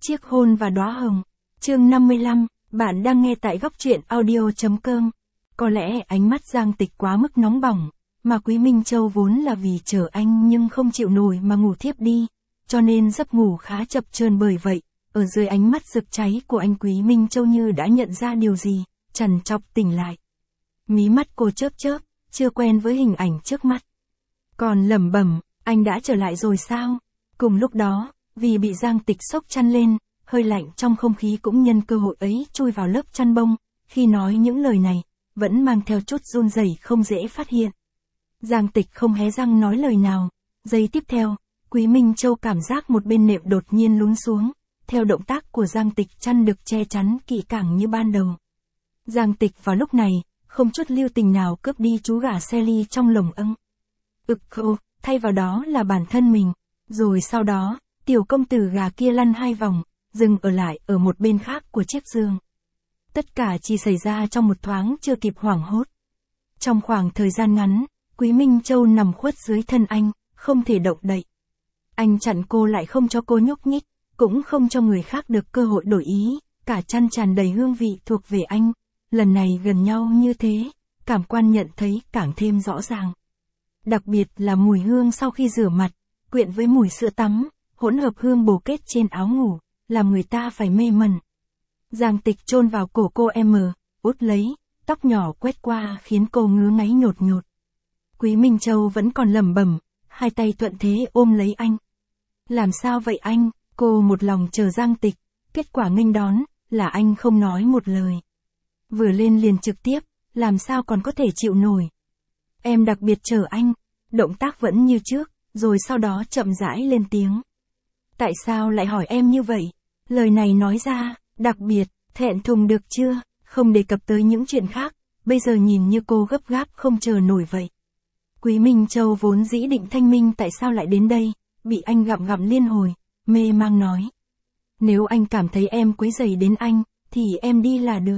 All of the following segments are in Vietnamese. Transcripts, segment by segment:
chiếc hôn và đóa hồng. Chương 55, bạn đang nghe tại góc truyện audio.com. Có lẽ ánh mắt Giang Tịch quá mức nóng bỏng, mà Quý Minh Châu vốn là vì chờ anh nhưng không chịu nổi mà ngủ thiếp đi, cho nên giấc ngủ khá chập chờn. Bởi vậy, ở dưới ánh mắt rực cháy của anh, Quý Minh Châu như đã nhận ra điều gì, trằn trọc tỉnh lại. Mí mắt cô chớp chớp, chưa quen với hình ảnh trước mắt. Còn lẩm bẩm, anh đã trở lại rồi sao? Cùng lúc đó, vì bị Giang Tịch xốc chăn lên, hơi lạnh trong không khí cũng nhân cơ hội ấy chui vào lớp chăn bông, khi nói những lời này, vẫn mang theo chút run rẩy không dễ phát hiện. Giang Tịch không hé răng nói lời nào. Giây tiếp theo, Quý Minh Châu cảm giác một bên nệm đột nhiên lún xuống, theo động tác của Giang Tịch chăn được che chắn kỹ càng như ban đầu. Giang Tịch vào lúc này, không chút lưu tình nào cướp đi chú gà Sally trong lồng ưng. Thay vào đó là bản thân mình. Rồi sau đó, tiểu công tử gà kia lăn 2 vòng, dừng ở lại ở một bên khác của chiếc giường. Tất cả chỉ xảy ra trong một thoáng chưa kịp hoảng hốt. Trong khoảng thời gian ngắn, Quý Minh Châu nằm khuất dưới thân anh, không thể động đậy. Anh chặn cô lại không cho cô nhúc nhích, cũng không cho người khác được cơ hội đổi ý, cả chăn tràn đầy hương vị thuộc về anh. Lần này gần nhau như thế, cảm quan nhận thấy càng thêm rõ ràng. Đặc biệt là mùi hương sau khi rửa mặt, quyện với mùi sữa tắm, hỗn hợp hương bồ kết trên áo ngủ, làm người ta phải mê mẩn. Giang Tịch chôn vào cổ cô út lấy, tóc nhỏ quét qua khiến cô ngứa ngáy nhột nhột. Quý Minh Châu vẫn còn lẩm bẩm, hai tay thuận thế ôm lấy anh. Làm sao vậy anh? Cô một lòng chờ Giang Tịch, kết quả nghênh đón là anh không nói một lời. Vừa lên liền trực tiếp, làm sao còn có thể chịu nổi. Em đặc biệt chờ anh, động tác vẫn như trước, rồi sau đó chậm rãi lên tiếng. Tại sao lại hỏi em như vậy? Lời này nói ra, đặc biệt, thẹn thùng được chưa? Không đề cập tới những chuyện khác, bây giờ nhìn như cô gấp gáp không chờ nổi vậy. Quý Minh Châu vốn dĩ định thanh minh tại sao lại đến đây, bị anh gặm liên hồi, mê mang nói. Nếu anh cảm thấy em quấy rầy đến anh, thì em đi là được.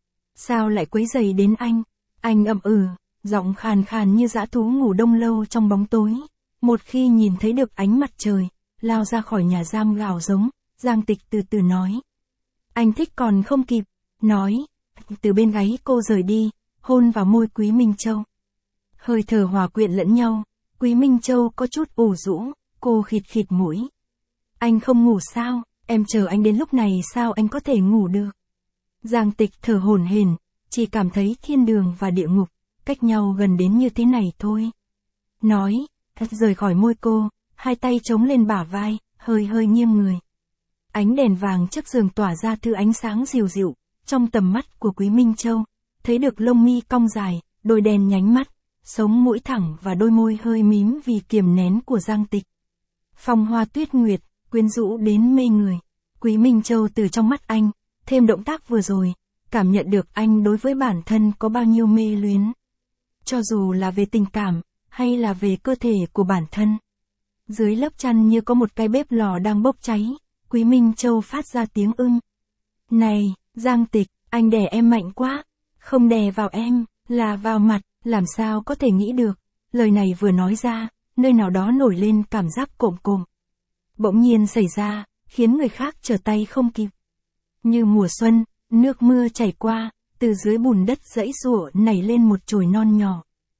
Sao lại quấy rầy đến anh? Anh giọng khàn khàn như dã thú ngủ đông lâu trong bóng tối. Một khi nhìn thấy được ánh mặt trời, lao ra khỏi nhà giam gào giống, Giang Tịch từ từ nói. Anh thích còn không kịp, nói. Từ bên gáy cô rời đi, hôn vào môi Quý Minh Châu. Hơi thở hòa quyện lẫn nhau, Quý Minh Châu có chút ủ rũ, cô khịt khịt mũi. Anh không ngủ sao? Em chờ anh đến lúc này sao anh có thể ngủ được? Giang Tịch thở hổn hển, chỉ cảm thấy thiên đường và địa ngục, cách nhau gần đến như thế này thôi. Nói, rời khỏi môi cô, hai tay chống lên bả vai, hơi nghiêng người. Ánh đèn vàng trước giường tỏa ra thứ ánh sáng dịu dịu, trong tầm mắt của Quý Minh Châu, thấy được lông mi cong dài, đôi đèn nhánh mắt, sống mũi thẳng và đôi môi hơi mím vì kiềm nén của Giang Tịch. Phong hoa tuyết nguyệt, quyến rũ đến mê người. Quý Minh Châu từ trong mắt anh, thêm động tác vừa rồi, cảm nhận được anh đối với bản thân có bao nhiêu mê luyến. Cho dù là về tình cảm, hay là về cơ thể của bản thân. Dưới lớp chăn như có một cái bếp lò đang bốc cháy, Quý Minh Châu phát ra tiếng ưng. Này, Giang Tịch, anh đè em mạnh quá. Không đè vào em, là vào mặt, làm sao có thể nghĩ được. Lời này vừa nói ra, nơi nào đó nổi lên cảm giác cộm cộm. Bỗng nhiên xảy ra, khiến người khác trở tay không kịp. Như mùa xuân, nước mưa chảy qua, từ dưới bùn đất dãy giụa nảy lên một chồi non nhỏ.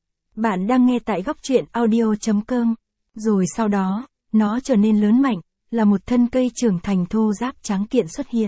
Bạn đang nghe tại góc truyện audio.com. Rồi sau đó, nó trở nên lớn mạnh, là một thân cây trưởng thành thô ráp trắng kiện xuất hiện.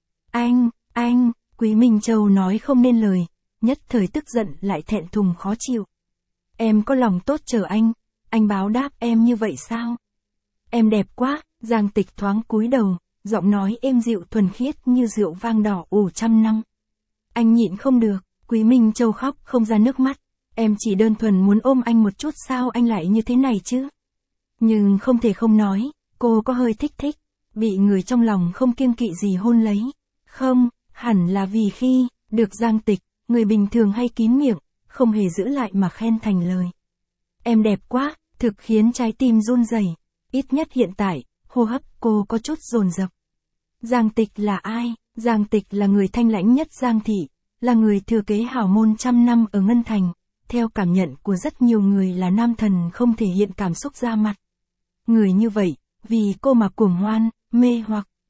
Anh, Quý Minh Châu nói không nên lời, nhất thời tức giận lại thẹn thùng khó chịu. Em có lòng tốt chờ anh báo đáp em như vậy sao? Em đẹp quá, Giang Tịch thoáng cúi đầu, giọng nói êm dịu thuần khiết như rượu vang đỏ ủ 100 năm. Anh nhịn không được, Quý Minh Châu khóc không ra nước mắt. Em chỉ đơn thuần muốn ôm anh một chút, sao anh lại như thế này chứ? Nhưng không thể không nói, cô có hơi thích, bị người trong lòng không kiêng kỵ gì hôn lấy. Không, hẳn là vì khi được Giang Tịch, người bình thường hay kín miệng, không hề giữ lại mà khen thành lời. Em đẹp quá, thực khiến trái tim run rẩy. Ít nhất hiện tại, hô hấp cô có chút dồn dập. Giang Tịch là ai? Giang Tịch là người thanh lãnh nhất Giang thị, là người thừa kế hào môn 100 năm ở Ngân Thành. Theo cảm nhận của rất nhiều người là nam thần không thể hiện cảm xúc ra mặt. Người như vậy, vì cô mà cuồng hoan, mê hoặc.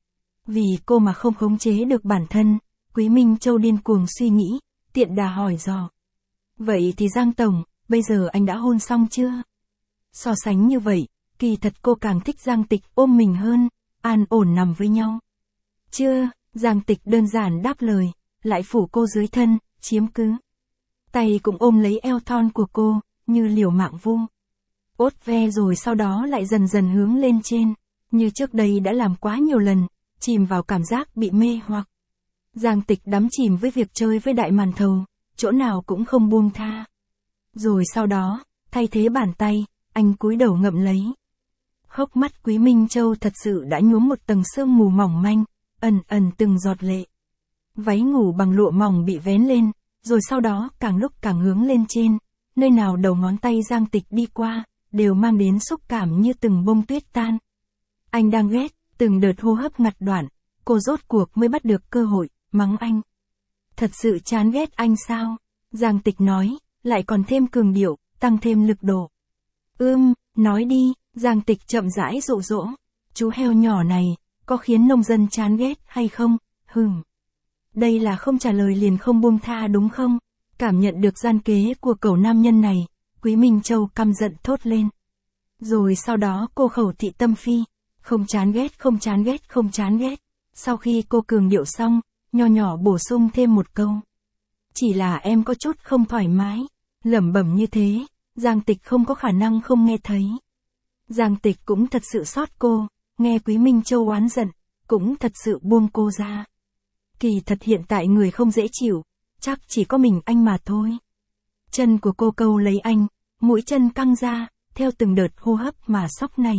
Vì cô mà không khống chế được bản thân, Quý Minh Châu điên cuồng suy nghĩ, tiện đà hỏi dò. Vậy thì Giang Tổng, bây giờ anh đã hôn xong chưa? So sánh như vậy, kỳ thật cô càng thích Giang Tịch ôm mình hơn, an ổn nằm với nhau. Chưa, Giang Tịch đơn giản đáp lời, lại phủ cô dưới thân, chiếm cứ. Tay cũng ôm lấy eo thon của cô, như liều mạng vu. Ốt ve rồi sau đó lại dần dần hướng lên trên, như trước đây đã làm quá nhiều lần, chìm vào cảm giác bị mê hoặc. Giang Tịch đắm chìm với việc chơi với đại màn thầu, chỗ nào cũng không buông tha. Rồi sau đó, thay thế bàn tay, anh cúi đầu ngậm lấy. Hốc mắt Quý Minh Châu thật sự đã nhuốm một tầng sương mù mỏng manh, ẩn ẩn từng giọt lệ. Váy ngủ bằng lụa mỏng bị vén lên, rồi sau đó càng lúc càng hướng lên trên, nơi nào đầu ngón tay Giang Tịch đi qua, đều mang đến xúc cảm như từng bông tuyết tan. Anh đang ghét, từng đợt hô hấp ngặt đoạn, cô rốt cuộc mới bắt được cơ hội, mắng anh. Thật sự chán ghét anh sao? Giang Tịch nói, lại còn thêm cường điệu, tăng thêm lực độ. Nói đi, Giang Tịch chậm rãi dụ dỗ. Chú heo nhỏ này, có khiến nông dân chán ghét hay không? Đây là không trả lời liền không buông tha đúng không? Cảm nhận được gian kế của cẩu nam nhân này, Quý Minh Châu căm giận thốt lên. Rồi sau đó cô khẩu thị tâm phi, không chán ghét, không chán ghét, không chán ghét. Sau khi cô cường điệu xong, nho nhỏ bổ sung thêm một câu. Chỉ là em có chút không thoải mái, lẩm bẩm như thế, Giang Tịch không có khả năng không nghe thấy. Giang Tịch cũng thật sự xót cô, nghe Quý Minh Châu oán giận, cũng thật sự buông cô ra. Kỳ thật hiện tại người không dễ chịu, chắc chỉ có mình anh mà thôi. Chân của cô câu lấy anh, mũi chân căng ra, theo từng đợt hô hấp mà sóc này.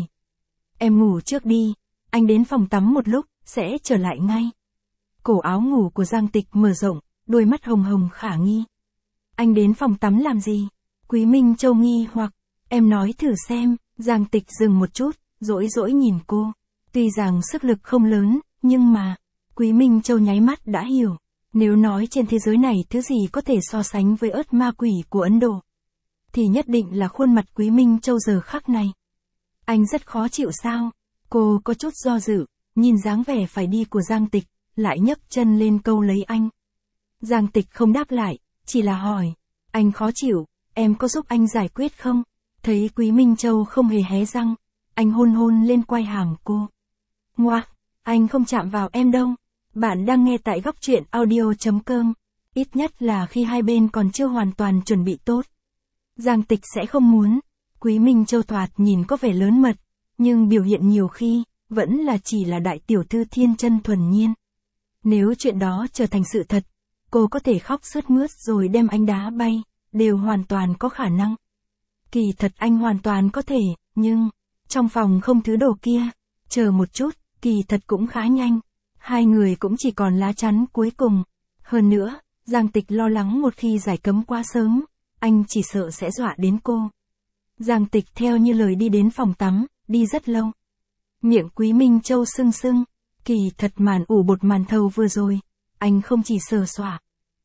Em ngủ trước đi, anh đến phòng tắm một lúc, sẽ trở lại ngay. Cổ áo ngủ của Giang Tịch mở rộng, đôi mắt hồng hồng khả nghi. Anh đến phòng tắm làm gì? Quý Minh Châu nghi hoặc, em nói thử xem. Giang Tịch dừng một chút, dỗi dỗi nhìn cô. Tuy rằng sức lực không lớn, nhưng mà, Quý Minh Châu nháy mắt đã hiểu. Nếu nói trên thế giới này thứ gì có thể so sánh với ớt ma quỷ của Ấn Độ, thì nhất định là khuôn mặt Quý Minh Châu giờ khắc này. Anh rất khó chịu sao? Cô có chút do dự, nhìn dáng vẻ phải đi của Giang Tịch, lại nhấc chân lên câu lấy anh. Giang Tịch không đáp lại, chỉ là hỏi, anh khó chịu, em có giúp anh giải quyết không? Thấy Quý Minh Châu không hề hé răng, anh hôn hôn lên quai hàm cô. Ngoa, anh không chạm vào em đâu. Bạn đang nghe tại góc truyện audio.com. Ít nhất là khi hai bên còn chưa hoàn toàn chuẩn bị tốt. Giang Tịch sẽ không muốn. Quý Minh Châu thoạt nhìn có vẻ lớn mật, nhưng biểu hiện nhiều khi, vẫn là chỉ là đại tiểu thư thiên chân thuần nhiên. Nếu chuyện đó trở thành sự thật, cô có thể khóc sướt mướt rồi đem anh đá bay, đều hoàn toàn có khả năng. Kỳ thật anh hoàn toàn có thể, nhưng, trong phòng không thứ đồ kia, chờ một chút, kỳ thật cũng khá nhanh. Hai người cũng chỉ còn lá chắn cuối cùng. Hơn nữa, Giang Tịch lo lắng một khi giải cấm quá sớm, anh chỉ sợ sẽ dọa đến cô. Giang Tịch theo như lời đi đến phòng tắm, đi rất lâu. Miệng Quý Minh Châu sưng sưng, kỳ thật màn ủ bột màn thầu vừa rồi, anh không chỉ sờ soạng.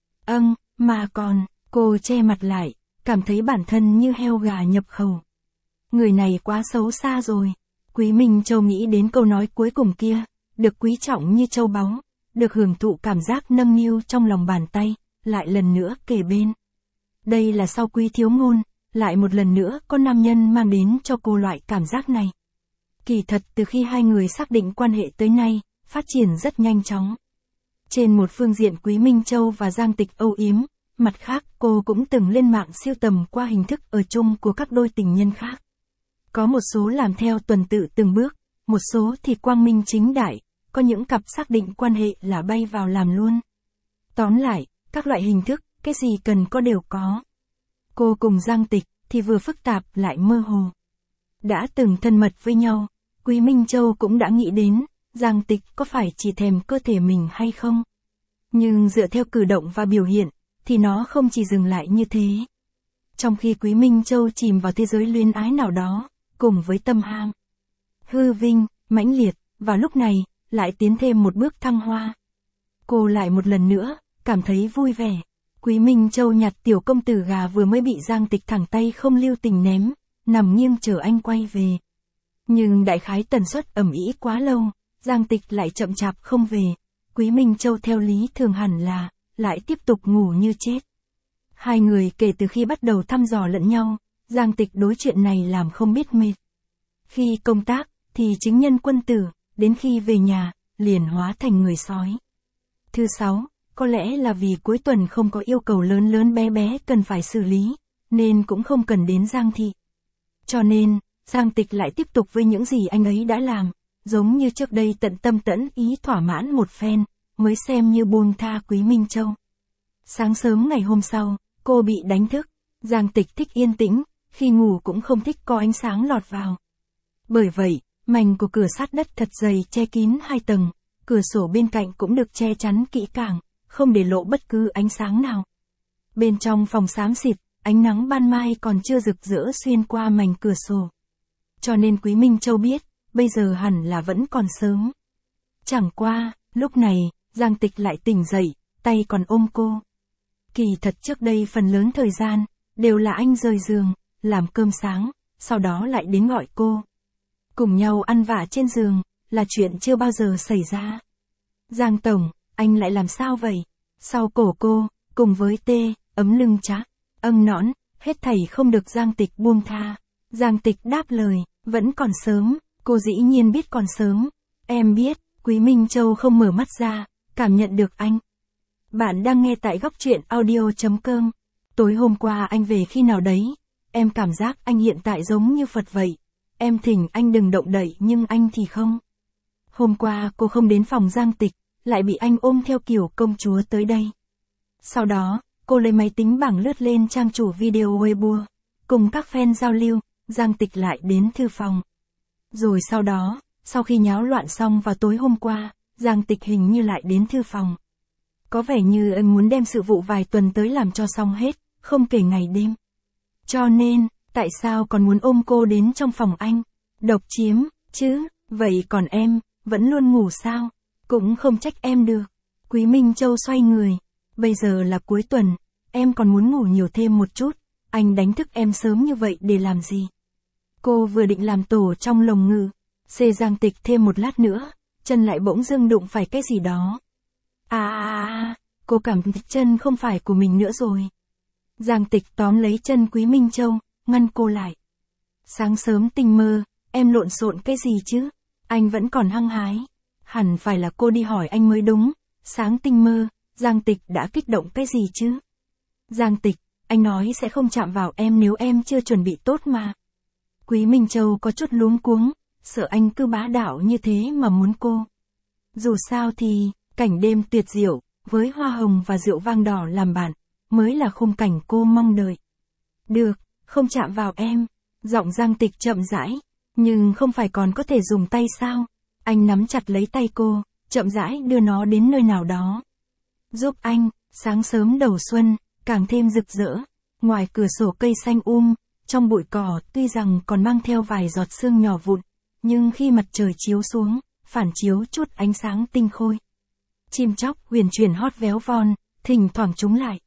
Mà còn, cô che mặt lại, cảm thấy bản thân như heo gà nhập khẩu. Người này quá xấu xa rồi. Quý Minh Châu nghĩ đến câu nói cuối cùng kia, được quý trọng như châu báu, được hưởng thụ cảm giác nâng niu trong lòng bàn tay, lại lần nữa kề bên. Đây là sau Quý thiếu ngôn, lại một lần nữa có nam nhân mang đến cho cô loại cảm giác này. Kỳ thật từ khi hai người xác định quan hệ tới nay, phát triển rất nhanh chóng. Trên một phương diện Quý Minh Châu và Giang Tịch âu yếm, mặt khác cô cũng từng lên mạng siêu tầm qua hình thức ở chung của các đôi tình nhân khác. Có một số làm theo tuần tự từng bước, một số thì quang minh chính đại, có những cặp xác định quan hệ là bay vào làm luôn. Tóm lại, các loại hình thức, cái gì cần có đều có. Cô cùng Giang Tịch thì vừa phức tạp lại mơ hồ. Đã từng thân mật với nhau, Quý Minh Châu cũng đã nghĩ đến, Giang Tịch có phải chỉ thèm cơ thể mình hay không. Nhưng dựa theo cử động và biểu hiện, thì nó không chỉ dừng lại như thế. Trong khi Quý Minh Châu chìm vào thế giới luyến ái nào đó, cùng với tâm ham, hư vinh, mãnh liệt, và lúc này, lại tiến thêm một bước thăng hoa. Cô lại một lần nữa, cảm thấy vui vẻ. Quý Minh Châu nhặt tiểu công tử gà vừa mới bị Giang Tịch thẳng tay không lưu tình ném, nằm nghiêng chờ anh quay về. Nhưng đại khái tần suất ầm ĩ quá lâu, Giang Tịch lại chậm chạp không về. Quý Minh Châu theo lý thường hẳn là, lại tiếp tục ngủ như chết. Hai người kể từ khi bắt đầu thăm dò lẫn nhau, Giang Tịch đối chuyện này làm không biết mệt. Khi công tác, thì chính nhân quân tử, đến khi về nhà, liền hóa thành người sói. Thứ 6, có lẽ là vì cuối tuần không có yêu cầu lớn lớn bé bé cần phải xử lý, nên cũng không cần đến Giang Thị. Cho nên, Giang Tịch lại tiếp tục với những gì anh ấy đã làm, giống như trước đây tận tâm tẫn ý thỏa mãn một phen, mới xem như buông tha Quý Minh Châu. Sáng sớm ngày hôm sau, cô bị đánh thức. Giang Tịch thích yên tĩnh, khi ngủ cũng không thích có ánh sáng lọt vào. Bởi vậy, mảnh của cửa sắt đất thật dày che kín 2 tầng, cửa sổ bên cạnh cũng được che chắn kỹ càng, không để lộ bất cứ ánh sáng nào. Bên trong phòng xám xịt, ánh nắng ban mai còn chưa rực rỡ xuyên qua mảnh cửa sổ. Cho nên Quý Minh Châu biết, bây giờ hẳn là vẫn còn sớm. Chẳng qua, lúc này, Giang Tịch lại tỉnh dậy, tay còn ôm cô. Kỳ thật trước đây phần lớn thời gian, đều là anh rời giường, làm cơm sáng, sau đó lại đến gọi cô. Cùng nhau ăn vạ trên giường, là chuyện chưa bao giờ xảy ra. Giang Tổng, anh lại làm sao vậy? Sau cổ cô, cùng với tê, ấm lưng chắc, nõn, hết thảy không được Giang Tịch buông tha. Giang Tịch đáp lời, vẫn còn sớm, cô dĩ nhiên biết còn sớm. Em biết, Quý Minh Châu không mở mắt ra, cảm nhận được anh. Bạn đang nghe tại góc truyện audio.com. Tối hôm qua anh về khi nào đấy? Em cảm giác anh hiện tại giống như Phật vậy. Em thỉnh anh đừng động đậy nhưng anh thì không. Hôm qua cô không đến phòng Giang Tịch, lại bị anh ôm theo kiểu công chúa tới đây. Sau đó, cô lấy máy tính bảng lướt lên trang chủ video Weibo. Cùng các fan giao lưu, Giang Tịch lại đến thư phòng. Rồi sau đó, sau khi nháo loạn xong vào tối hôm qua, Giang Tịch hình như lại đến thư phòng. Có vẻ như anh muốn đem sự vụ vài tuần tới làm cho xong hết, không kể ngày đêm. Cho nên, tại sao còn muốn ôm cô đến trong phòng anh? Độc chiếm, chứ, vậy còn em, vẫn luôn ngủ sao? Cũng không trách em được. Quý Minh Châu xoay người. Bây giờ là cuối tuần, em còn muốn ngủ nhiều thêm một chút. Anh đánh thức em sớm như vậy để làm gì? Cô vừa định làm tổ trong lồng ngực, xê Giang Tịch thêm một lát nữa, chân lại bỗng dưng đụng phải cái gì đó. Cô cảm thấy chân không phải của mình nữa rồi. Giang Tịch tóm lấy chân Quý Minh Châu, ngăn cô lại. Sáng sớm tinh mơ, em lộn xộn cái gì chứ? Anh vẫn còn hăng hái. Hẳn phải là cô đi hỏi anh mới đúng. Sáng tinh mơ, Giang Tịch đã kích động cái gì chứ? Giang Tịch, anh nói sẽ không chạm vào em nếu em chưa chuẩn bị tốt mà. Quý Minh Châu có chút luống cuống, sợ anh cứ bá đạo như thế mà muốn cô. Dù sao thì, cảnh đêm tuyệt diệu, với hoa hồng và rượu vang đỏ làm bạn, mới là khung cảnh cô mong đợi. Được, không chạm vào em. Giọng Giang Tịch chậm rãi, nhưng không phải còn có thể dùng tay sao? Anh nắm chặt lấy tay cô, chậm rãi đưa nó đến nơi nào đó. Giúp anh, sáng sớm đầu xuân, càng thêm rực rỡ. Ngoài cửa sổ cây xanh trong bụi cỏ tuy rằng còn mang theo vài giọt sương nhỏ vụn, nhưng khi mặt trời chiếu xuống, phản chiếu chút ánh sáng tinh khôi. Chim chóc huyền chuyển hót véo von, thỉnh thoảng chúng lại.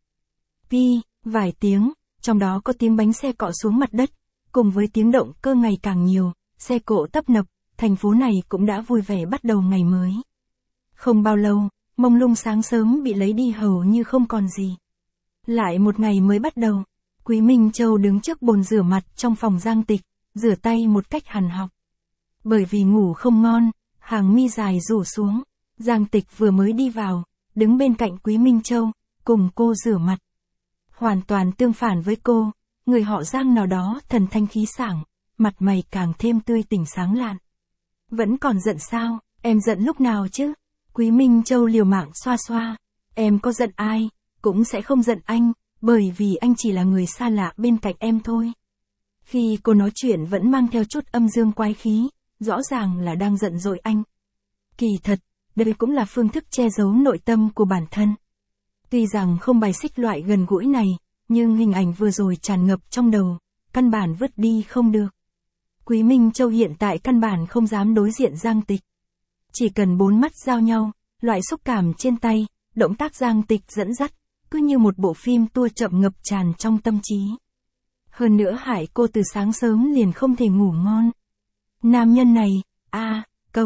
Vài tiếng, trong đó có tiếng bánh xe cọ xuống mặt đất, cùng với tiếng động cơ ngày càng nhiều, xe cộ tấp nập, thành phố này cũng đã vui vẻ bắt đầu ngày mới. Không bao lâu, mông lung sáng sớm bị lấy đi hầu như không còn gì. Lại một ngày mới bắt đầu, Quý Minh Châu đứng trước bồn rửa mặt trong phòng Giang Tịch, rửa tay một cách hằn học. Bởi vì ngủ không ngon, hàng mi dài rủ xuống, Giang Tịch vừa mới đi vào, đứng bên cạnh Quý Minh Châu, cùng cô rửa mặt. Hoàn toàn tương phản với cô, người họ Giang nào đó thần thanh khí sảng, mặt mày càng thêm tươi tỉnh sáng lạn. Vẫn còn giận sao, em giận lúc nào chứ? Quý Minh Châu liều mạng xoa xoa, em có giận ai, cũng sẽ không giận anh, bởi vì anh chỉ là người xa lạ bên cạnh em thôi. Khi cô nói chuyện vẫn mang theo chút âm dương quái khí, rõ ràng là đang giận dỗi anh. Kỳ thật, đây cũng là phương thức che giấu nội tâm của bản thân. Tuy rằng không bài xích loại gần gũi này, nhưng hình ảnh vừa rồi tràn ngập trong đầu, căn bản vứt đi không được. Quý Minh Châu hiện tại căn bản không dám đối diện Giang Tịch. Chỉ cần 4 mắt giao nhau, loại xúc cảm trên tay, động tác Giang Tịch dẫn dắt, cứ như một bộ phim tua chậm ngập tràn trong tâm trí. Hơn nữa hại cô từ sáng sớm liền không thể ngủ ngon. Nam nhân này, cầu,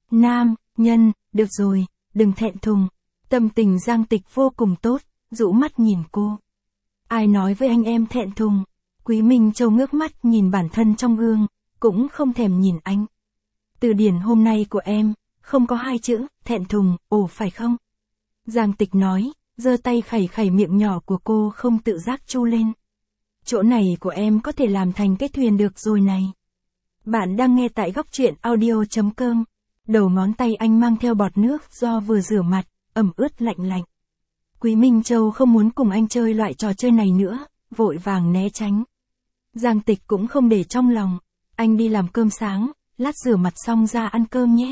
Nam, nhân, được rồi, đừng thẹn thùng. Tâm tình Giang Tịch vô cùng tốt, rũ mắt nhìn cô. Ai nói với anh em thẹn thùng? Quý Minh Châu ngước mắt nhìn bản thân trong gương, cũng không thèm nhìn anh. Từ điển hôm nay của em, không có hai chữ, thẹn thùng, ồ phải không? Giang Tịch nói, giơ tay khẩy khẩy miệng nhỏ của cô không tự giác chu lên. Chỗ này của em có thể làm thành cái thuyền được rồi này. Bạn đang nghe tại góc truyện audio.com. Đầu ngón tay anh mang theo bọt nước do vừa rửa mặt, ẩm ướt lạnh lạnh. Quý Minh Châu không muốn cùng anh chơi loại trò chơi này nữa, vội vàng né tránh. Giang Tịch cũng không để trong lòng. Anh đi làm cơm sáng, lát rửa mặt xong ra ăn cơm nhé.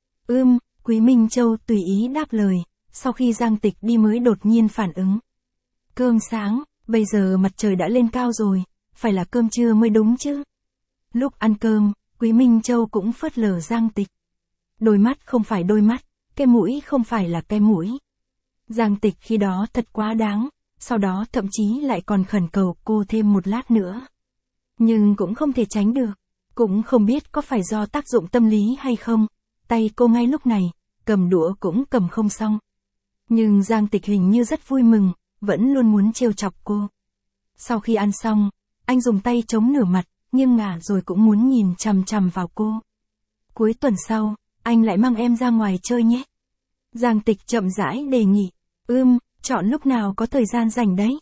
Quý Minh Châu tùy ý đáp lời, sau khi Giang Tịch đi mới đột nhiên phản ứng. Cơm sáng, bây giờ mặt trời đã lên cao rồi, phải là cơm trưa mới đúng chứ. Lúc ăn cơm, Quý Minh Châu cũng phớt lờ Giang Tịch. Đôi mắt không phải đôi mắt, cái mũi không phải là cái mũi. Giang Tịch khi đó thật quá đáng, sau đó thậm chí lại còn khẩn cầu cô thêm một lát nữa. Nhưng cũng không thể tránh được, cũng không biết có phải do tác dụng tâm lý hay không, tay cô ngay lúc này, cầm đũa cũng cầm không xong. Nhưng Giang Tịch hình như rất vui mừng, vẫn luôn muốn trêu chọc cô. Sau khi ăn xong, anh dùng tay chống nửa mặt, nghiêng ngả rồi cũng muốn nhìn chằm chằm vào cô. Cuối tuần sau, anh lại mang em ra ngoài chơi nhé. Giang Tịch chậm rãi đề nghị. Chọn lúc nào có thời gian rảnh đấy.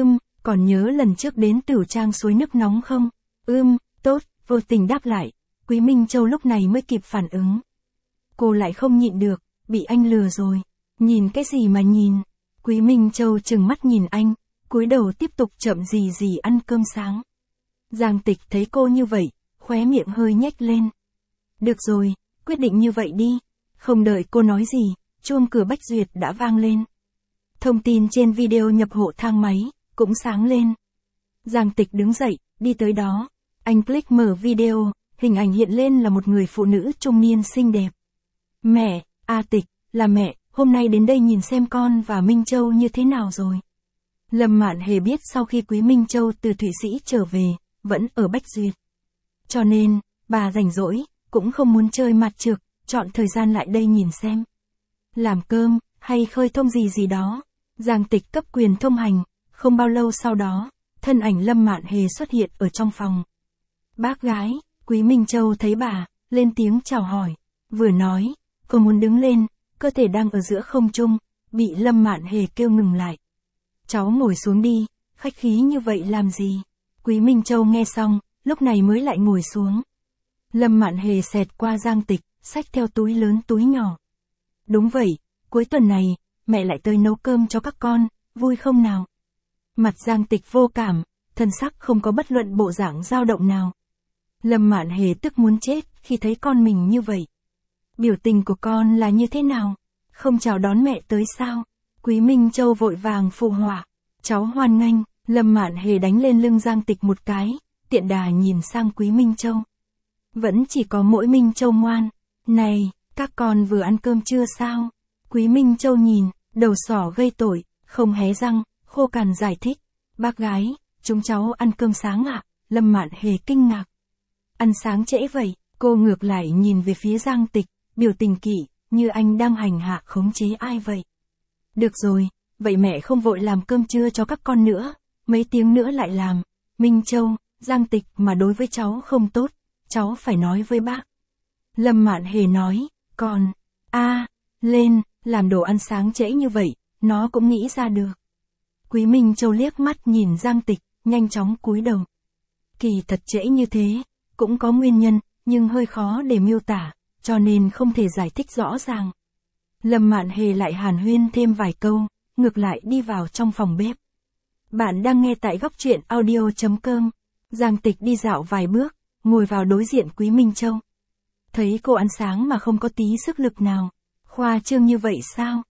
Còn nhớ lần trước đến Tửu Trang suối nước nóng không? Tốt, vô tình đáp lại. Quý Minh Châu lúc này mới kịp phản ứng. Cô lại không nhịn được, bị anh lừa rồi. Nhìn cái gì mà nhìn? Quý Minh Châu trừng mắt nhìn anh, cúi đầu tiếp tục chậm gì ăn cơm sáng. Giang Tịch thấy cô như vậy, khóe miệng hơi nhếch lên. Được rồi, quyết định như vậy đi. Không đợi cô nói gì, chuông cửa Bách Duyệt đã vang lên. Thông tin trên video nhập hộ thang máy, cũng sáng lên. Giang Tịch đứng dậy, đi tới đó. Anh click mở video, hình ảnh hiện lên là một người phụ nữ trung niên xinh đẹp. Mẹ, Tịch, là mẹ, hôm nay đến đây nhìn xem con và Minh Châu như thế nào rồi. Lâm Mạn Hề biết sau khi Quý Minh Châu từ Thụy Sĩ trở về, vẫn ở Bách Duyệt. Cho nên, bà rảnh rỗi, cũng không muốn chơi mặt trược, chọn thời gian lại đây nhìn xem. Làm cơm, hay khơi thông gì đó. Giang Tịch cấp quyền thông hành, không bao lâu sau đó, thân ảnh Lâm Mạn Hề xuất hiện ở trong phòng. Bác gái, Quý Minh Châu thấy bà, lên tiếng chào hỏi. Vừa nói, cô muốn đứng lên, cơ thể đang ở giữa không trung, bị Lâm Mạn Hề kêu ngừng lại. Cháu ngồi xuống đi, khách khí như vậy làm gì? Quý Minh Châu nghe xong, lúc này mới lại ngồi xuống. Lâm Mạn Hề xẹt qua Giang Tịch, xách theo túi lớn túi nhỏ. Đúng vậy, cuối tuần này, mẹ lại tới nấu cơm cho các con, vui không nào? Mặt Giang Tịch vô cảm, thân sắc không có bất luận bộ dạng dao động nào. Lâm Mạn Hề tức muốn chết khi thấy con mình như vậy. Biểu tình của con là như thế nào? Không chào đón mẹ tới sao? Quý Minh Châu vội vàng phụ họa. Cháu hoan nghênh. Lâm Mạn Hề đánh lên lưng Giang Tịch một cái, tiện đà nhìn sang Quý Minh Châu. Vẫn chỉ có mỗi Minh Châu ngoan. Này, các con vừa ăn cơm chưa sao? Quý Minh Châu nhìn, đầu sỏ gây tội, không hé răng, khô cằn giải thích. Bác gái, chúng cháu ăn cơm sáng ạ. Lâm Mạn Hề kinh ngạc. Ăn sáng trễ vậy, cô ngược lại nhìn về phía Giang Tịch, biểu tình kỵ, như anh đang hành hạ khống chế ai vậy. Được rồi, vậy mẹ không vội làm cơm trưa cho các con nữa, mấy tiếng nữa lại làm. Minh Châu, Giang Tịch mà đối với cháu không tốt, cháu phải nói với bác. Lâm Mạn Hề nói, còn, lên, làm đồ ăn sáng trễ như vậy, nó cũng nghĩ ra được. Quý Minh Châu liếc mắt nhìn Giang Tịch, nhanh chóng cúi đầu. Kỳ thật trễ như thế, cũng có nguyên nhân, nhưng hơi khó để miêu tả, cho nên không thể giải thích rõ ràng. Lâm Mạn Hề lại hàn huyên thêm vài câu, ngược lại đi vào trong phòng bếp. Bạn đang nghe tại góc truyện audio.com. Giang Tịch đi dạo vài bước, ngồi vào đối diện Quý Minh Châu. Thấy cô ăn sáng mà không có tí sức lực nào. Khoa trương như vậy sao?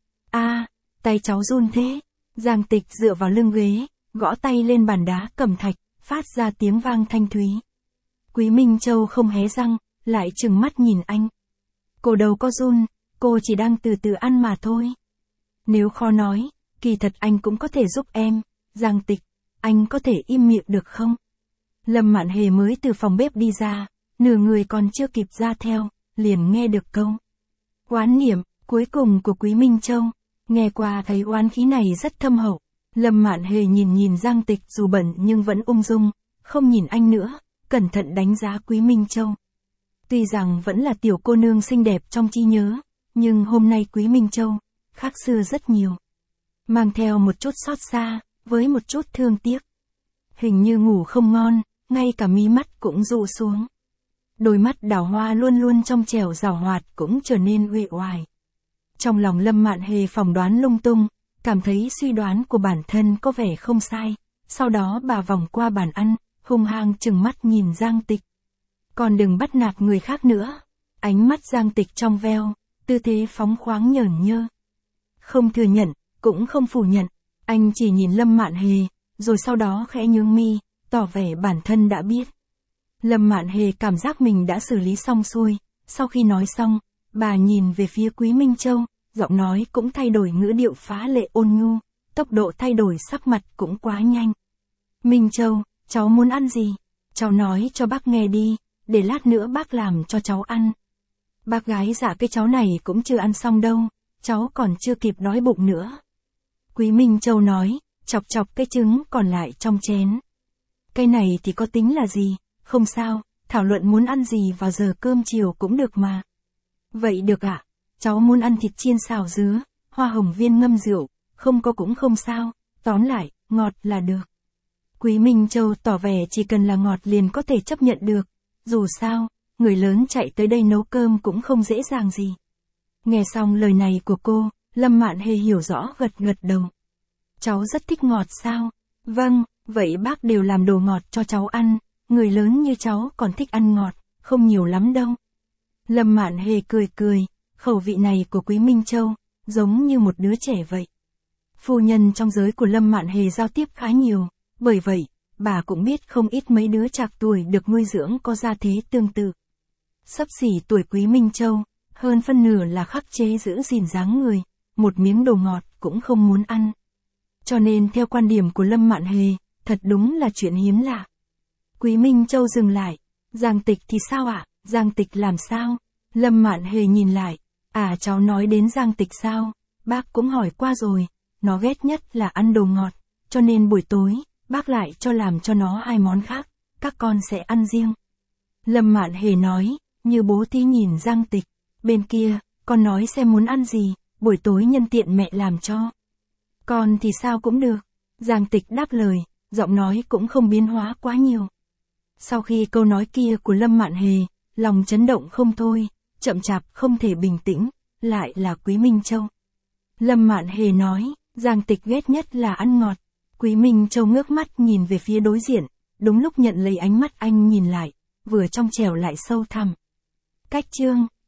Tay cháu run thế. Giang Tịch dựa vào lưng ghế, gõ tay lên bàn đá cẩm thạch, phát ra tiếng vang thanh thúy. Quý Minh Châu không hé răng, lại trừng mắt nhìn anh. Cô đâu có run, cô chỉ đang từ từ ăn mà thôi. Nếu khó nói, kỳ thật anh cũng có thể giúp em. Giang Tịch, anh có thể im miệng được không? Lâm Mạn Hề mới từ phòng bếp đi ra, nửa người còn chưa kịp ra theo, liền nghe được câu. Oán niệm, cuối cùng của Quý Minh Châu. Nghe qua thấy oán khí này rất thâm hậu. Lâm Mạn Hề nhìn Giang Tịch dù bận nhưng vẫn ung dung, không nhìn anh nữa, cẩn thận đánh giá Quý Minh Châu. Tuy rằng vẫn là tiểu cô nương xinh đẹp trong trí nhớ, nhưng hôm nay Quý Minh Châu khác xưa rất nhiều. Mang theo một chút xót xa, với một chút thương tiếc. Hình như ngủ không ngon, ngay cả mí mắt cũng rụ xuống. Đôi mắt đào hoa luôn luôn trong trẻo giảo hoạt cũng trở nên uể oải. Trong lòng Lâm Mạn Hề phỏng đoán lung tung, cảm thấy suy đoán của bản thân có vẻ không sai. Sau đó bà vòng qua bàn ăn, hung hăng trừng mắt nhìn Giang Tịch. Còn đừng bắt nạt người khác nữa. Ánh mắt Giang Tịch trong veo, tư thế phóng khoáng nhởn nhơ. Không thừa nhận, cũng không phủ nhận, anh chỉ nhìn Lâm Mạn Hề, rồi sau đó khẽ nhướng mi, tỏ vẻ bản thân đã biết. Lâm Mạn Hề cảm giác mình đã xử lý xong xuôi, sau khi nói xong, bà nhìn về phía Quý Minh Châu, giọng nói cũng thay đổi ngữ điệu phá lệ ôn nhu, tốc độ thay đổi sắc mặt cũng quá nhanh. Minh Châu, cháu muốn ăn gì? Cháu nói cho bác nghe đi, để lát nữa bác làm cho cháu ăn. Bác gái dạ cái cháu này cũng chưa ăn xong đâu, cháu còn chưa kịp đói bụng nữa. Quý Minh Châu nói, chọc chọc cái trứng còn lại trong chén. Cái này thì có tính là gì, không sao, thảo luận muốn ăn gì vào giờ cơm chiều cũng được mà. Vậy được ạ, cháu muốn ăn thịt chiên xào dứa, hoa hồng viên ngâm rượu, không có cũng không sao, tóm lại, ngọt là được. Quý Minh Châu tỏ vẻ chỉ cần là ngọt liền có thể chấp nhận được, dù sao, người lớn chạy tới đây nấu cơm cũng không dễ dàng gì. Nghe xong lời này của cô, Lâm Mạn Hề hiểu rõ gật đầu. Cháu rất thích ngọt sao? Vâng, vậy bác đều làm đồ ngọt cho cháu ăn, người lớn như cháu còn thích ăn ngọt, không nhiều lắm đâu. Lâm Mạn Hề cười, khẩu vị này của Quý Minh Châu, giống như một đứa trẻ vậy. Phu nhân trong giới của Lâm Mạn Hề giao tiếp khá nhiều, bởi vậy, bà cũng biết không ít mấy đứa trạc tuổi được nuôi dưỡng có gia thế tương tự. Xấp xỉ tuổi Quý Minh Châu, hơn phân nửa là khắc chế giữ gìn dáng người, một miếng đồ ngọt cũng không muốn ăn. Cho nên theo quan điểm của Lâm Mạn Hề, thật đúng là chuyện hiếm lạ. Quý Minh Châu dừng lại, Giang Tịch thì sao ạ? Giang Tịch làm sao? Lâm Mạn Hề nhìn lại, cháu nói đến Giang Tịch sao? Bác cũng hỏi qua rồi, nó ghét nhất là ăn đồ ngọt, cho nên buổi tối, bác lại cho làm cho nó 2 món khác, các con sẽ ăn riêng. Lâm Mạn Hề nói, như bố thí nhìn Giang Tịch, bên kia, con nói xem muốn ăn gì, buổi tối nhân tiện mẹ làm cho. Con thì sao cũng được. Giang Tịch đáp lời, giọng nói cũng không biến hóa quá nhiều. Sau khi câu nói kia của Lâm Mạn Hề, lòng chấn động không thôi, chậm chạp không thể bình tĩnh, lại là Quý Minh Châu. Lâm Mạn Hề nói, Giang Tịch ghét nhất là ăn ngọt. Quý Minh Châu ngước mắt nhìn về phía đối diện, đúng lúc nhận lấy ánh mắt anh nhìn lại, vừa trong trẻo lại sâu thẳm. Cách chương